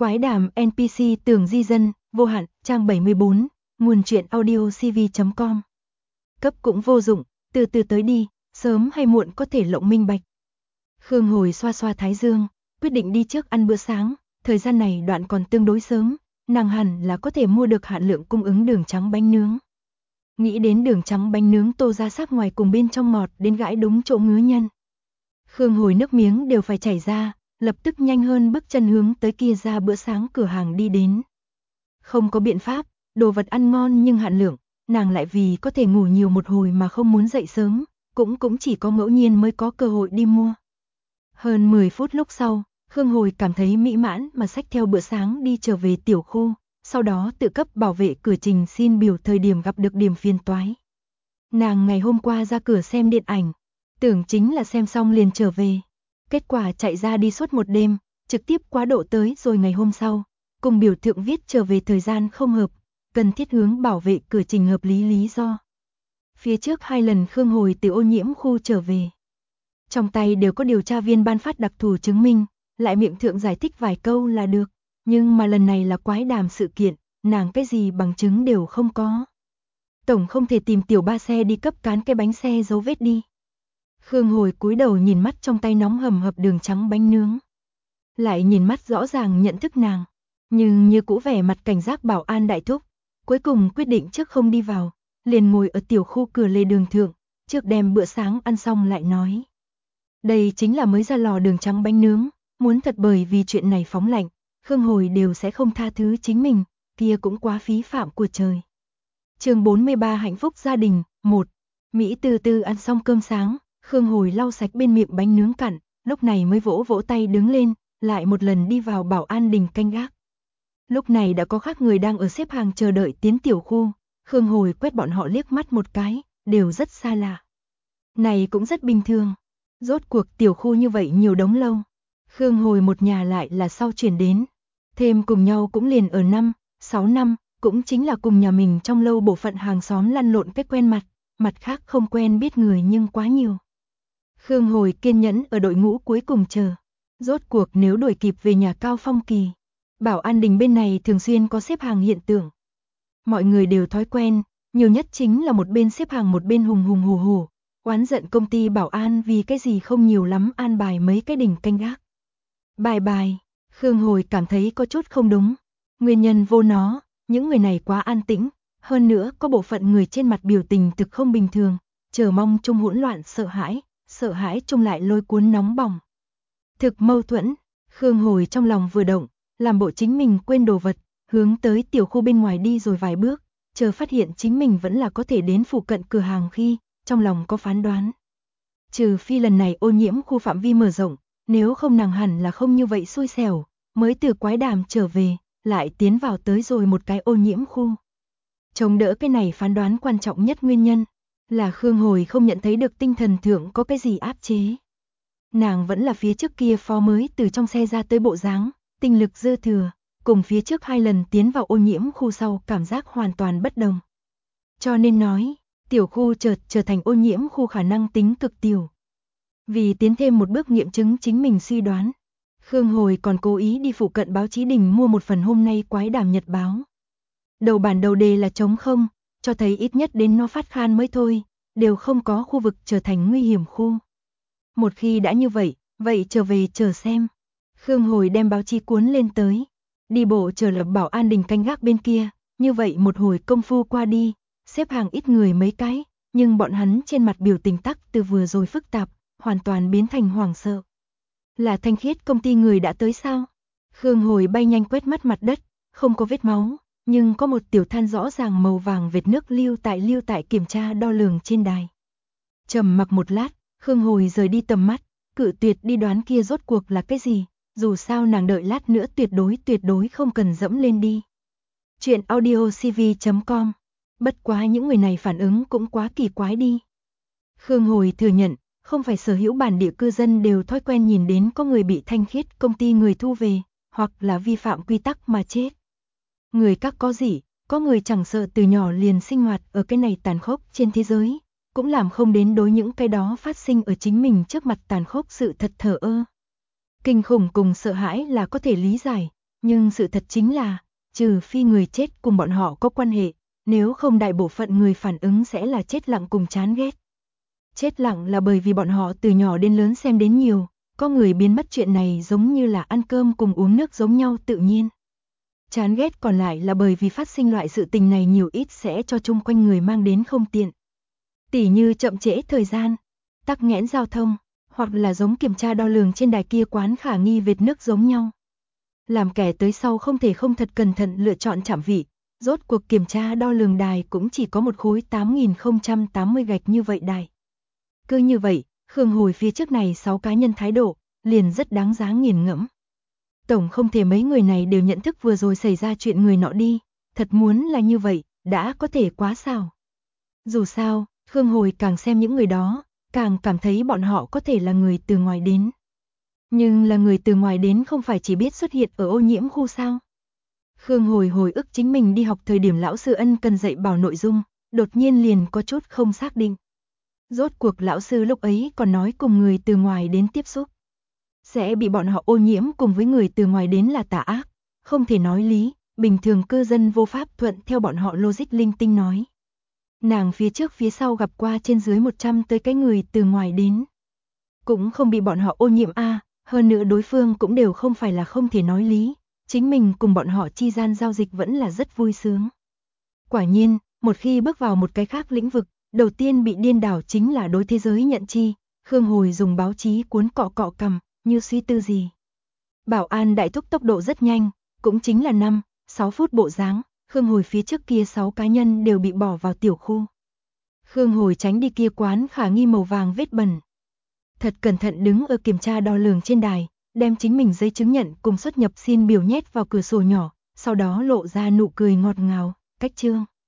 Quái đàm NPC Tường Di Dân, vô hạn, trang 74, nguồn truyện audio cv.com. Cấp cũng vô dụng, từ từ tới đi, sớm hay muộn có thể lộng minh bạch. Khương Hồi xoa xoa thái dương, quyết định đi trước ăn bữa sáng, thời gian này đoạn còn tương đối sớm, nàng hẳn là có thể mua được hạn lượng cung ứng đường trắng bánh nướng. Nghĩ đến đường trắng bánh nướng tô ra sắc ngoài cùng bên trong ngọt đến gãi đúng chỗ ngứa nhân. Khương Hồi nước miếng đều phải chảy ra, lập tức nhanh hơn bước chân hướng tới kia ra bữa sáng cửa hàng đi đến. Không có biện pháp, đồ vật ăn ngon nhưng hạn lượng, nàng lại vì có thể ngủ nhiều một hồi mà không muốn dậy sớm, cũng chỉ có ngẫu nhiên mới có cơ hội đi mua. Hơn 10 phút lúc sau, Khương Hồi cảm thấy mỹ mãn mà xách theo bữa sáng đi trở về tiểu khu, sau đó tự cấp bảo vệ cửa trình xin biểu thời điểm gặp được điểm phiền toái. Nàng ngày hôm qua ra cửa xem điện ảnh, tưởng chính là xem xong liền trở về. Kết quả chạy ra đi suốt một đêm, trực tiếp quá độ tới rồi ngày hôm sau, cùng biểu thượng viết trở về thời gian không hợp, cần thiết hướng bảo vệ cửa trình hợp lý do. Phía trước 2 lần Khương Hồi từ ô nhiễm khu trở về. Trong tay đều có điều tra viên ban phát đặc thù chứng minh, lại miệng thượng giải thích vài câu là được, nhưng mà lần này là quái đàm sự kiện, nàng cái gì bằng chứng đều không có. Tổng không thể tìm tiểu ba xe đi cấp cán cái bánh xe dấu vết đi. Khương Hồi cúi đầu nhìn mắt trong tay nóng hầm hập đường trắng bánh nướng. Lại nhìn mắt rõ ràng nhận thức nàng, nhưng như cũ vẻ mặt cảnh giác bảo an đại thúc, cuối cùng quyết định trước không đi vào, liền ngồi ở tiểu khu cửa lề đường thượng, trước đem bữa sáng ăn xong lại nói. Đây chính là mới ra lò đường trắng bánh nướng, muốn thật bởi vì chuyện này phóng lạnh, Khương Hồi đều sẽ không tha thứ chính mình, kia cũng quá phí phạm của trời. Chương 43 hạnh phúc gia đình, 1. Mỹ từ từ ăn xong cơm sáng, Khương Hồi lau sạch bên miệng bánh nướng cặn, lúc này mới vỗ vỗ tay đứng lên, lại một lần đi vào bảo an đình canh gác. Lúc này đã có khác người đang ở xếp hàng chờ đợi tiến tiểu khu, Khương Hồi quét bọn họ liếc mắt một cái, đều rất xa lạ. Này cũng rất bình thường, rốt cuộc tiểu khu như vậy nhiều đống lâu. Khương Hồi một nhà lại là sau chuyển đến, thêm cùng nhau cũng liền ở 5-6 năm, cũng chính là cùng nhà mình trong lâu bộ phận hàng xóm lăn lộn cách quen mặt khác không quen biết người nhưng quá nhiều. Khương Hồi kiên nhẫn ở đội ngũ cuối cùng chờ, rốt cuộc nếu đuổi kịp về nhà Cao Phong Kỳ. Bảo an đình bên này thường xuyên có xếp hàng hiện tượng. Mọi người đều thói quen, nhiều nhất chính là một bên xếp hàng một bên hùng hùng hổ hổ, oán giận công ty bảo an vì cái gì không nhiều lắm an bài mấy cái đỉnh canh gác. Bài, Khương Hồi cảm thấy có chút không đúng. Nguyên nhân vô nó, những người này quá an tĩnh, hơn nữa có bộ phận người trên mặt biểu tình thực không bình thường, chờ mong chung hỗn loạn sợ hãi chung lại lôi cuốn nóng bỏng. Thực mâu thuẫn, Khương Hồi trong lòng vừa động, làm bộ chính mình quên đồ vật, hướng tới tiểu khu bên ngoài đi rồi vài bước, chờ phát hiện chính mình vẫn là có thể đến phụ cận cửa hàng khi, trong lòng có phán đoán. Trừ phi lần này ô nhiễm khu phạm vi mở rộng, nếu không nàng hẳn là không như vậy xui xẻo, mới từ quái đàm trở về, lại tiến vào tới rồi một cái ô nhiễm khu. Chống đỡ cái này phán đoán quan trọng nhất nguyên nhân, là Khương Hồi không nhận thấy được tinh thần thượng có cái gì áp chế. Nàng vẫn là phía trước kia phó mới từ trong xe ra tới bộ dáng, tinh lực dư thừa, cùng phía trước 2 lần tiến vào ô nhiễm khu sau cảm giác hoàn toàn bất đồng. Cho nên nói, tiểu khu trở thành ô nhiễm khu khả năng tính cực tiểu. Vì tiến thêm một bước nghiệm chứng chính mình suy đoán, Khương Hồi còn cố ý đi phụ cận báo chí đình mua một phần hôm nay quái đàm nhật báo. Đầu bản đầu đề là trống không, cho thấy ít nhất đến nó phát khan mới thôi, đều không có khu vực trở thành nguy hiểm khu. Một khi đã như vậy trở về chờ xem. Khương Hồi đem báo chí cuốn lên tới, đi bộ chờ lập bảo an đình canh gác bên kia, như vậy một hồi công phu qua đi, xếp hàng ít người mấy cái, nhưng bọn hắn trên mặt biểu tình tắc từ vừa rồi phức tạp, hoàn toàn biến thành hoảng sợ. Là Thanh Khiết công ty người đã tới sao? Khương Hồi bay nhanh quét mắt mặt đất, không có vết máu, nhưng có một tiểu than rõ ràng màu vàng vệt nước lưu tại kiểm tra đo lường trên đài. Trầm mặc một lát, Khương Hồi rời đi tầm mắt, cự tuyệt đi đoán kia rốt cuộc là cái gì, dù sao nàng đợi lát nữa tuyệt đối không cần dẫm lên đi. Chuyện audio cv.com. Bất quá những người này phản ứng cũng quá kỳ quái đi. Khương Hồi thừa nhận, không phải sở hữu bản địa cư dân đều thói quen nhìn đến có người bị Thanh Khiết công ty người thu về, hoặc là vi phạm quy tắc mà chết. Người các có gì, có người chẳng sợ từ nhỏ liền sinh hoạt ở cái này tàn khốc trên thế giới, cũng làm không đến đối những cái đó phát sinh ở chính mình trước mặt tàn khốc sự thật thờ ơ. Kinh khủng cùng sợ hãi là có thể lý giải, Nhưng sự thật chính là, trừ phi người chết cùng bọn họ có quan hệ, nếu không đại bộ phận người phản ứng sẽ là chết lặng cùng chán ghét. Chết lặng là bởi vì bọn họ từ nhỏ đến lớn xem đến nhiều, có người biến mất chuyện này giống như là ăn cơm cùng uống nước giống nhau tự nhiên. Chán ghét còn lại là bởi vì phát sinh loại sự tình này nhiều ít sẽ cho chung quanh người mang đến không tiện. Tỉ như chậm trễ thời gian, tắc nghẽn giao thông, hoặc là giống kiểm tra đo lường trên đài kia quán khả nghi vệt nước giống nhau. Làm kẻ tới sau không thể không thật cẩn thận lựa chọn chạm vị, rốt cuộc kiểm tra đo lường đài cũng chỉ có một khối 8080 gạch như vậy đài. Cứ như vậy, Khương Hồi phía trước này 6 cá nhân thái độ, liền rất đáng giá nghiền ngẫm. Tổng không thể mấy người này đều nhận thức vừa rồi xảy ra chuyện người nọ đi, thật muốn là như vậy, đã có thể quá sao. Dù sao, Khương Hồi càng xem những người đó, càng cảm thấy bọn họ có thể là người từ ngoài đến. Nhưng là người từ ngoài đến không phải chỉ biết xuất hiện ở ô nhiễm khu sao. Khương Hồi hồi ức chính mình đi học thời điểm lão sư ân cần dạy bảo nội dung, đột nhiên liền có chút không xác định. Rốt cuộc lão sư lúc ấy còn nói cùng người từ ngoài đến tiếp xúc sẽ bị bọn họ ô nhiễm cùng với người từ ngoài đến là tà ác, không thể nói lý, bình thường cư dân vô pháp thuận theo bọn họ logic linh tinh nói. Nàng phía trước phía sau gặp qua trên dưới 100 tới cái người từ ngoài đến. Cũng không bị bọn họ ô nhiễm hơn nữa đối phương cũng đều không phải là không thể nói lý, chính mình cùng bọn họ chi gian giao dịch vẫn là rất vui sướng. Quả nhiên, một khi bước vào một cái khác lĩnh vực, đầu tiên bị điên đảo chính là đối thế giới nhận chi, Khương Hồi dùng báo chí cuốn cọ cọ cầm, như suy tư gì. Bảo an đại thúc tốc độ rất nhanh, cũng chính là 5-6 phút bộ dáng, Khương Hồi phía trước kia 6 cá nhân đều bị bỏ vào tiểu khu. Khương Hồi tránh đi kia quán khả nghi màu vàng vết bẩn. Thật cẩn thận đứng ở kiểm tra đo lường trên đài, đem chính mình giấy chứng nhận cùng xuất nhập xin biểu nhét vào cửa sổ nhỏ, sau đó lộ ra nụ cười ngọt ngào, cách trương.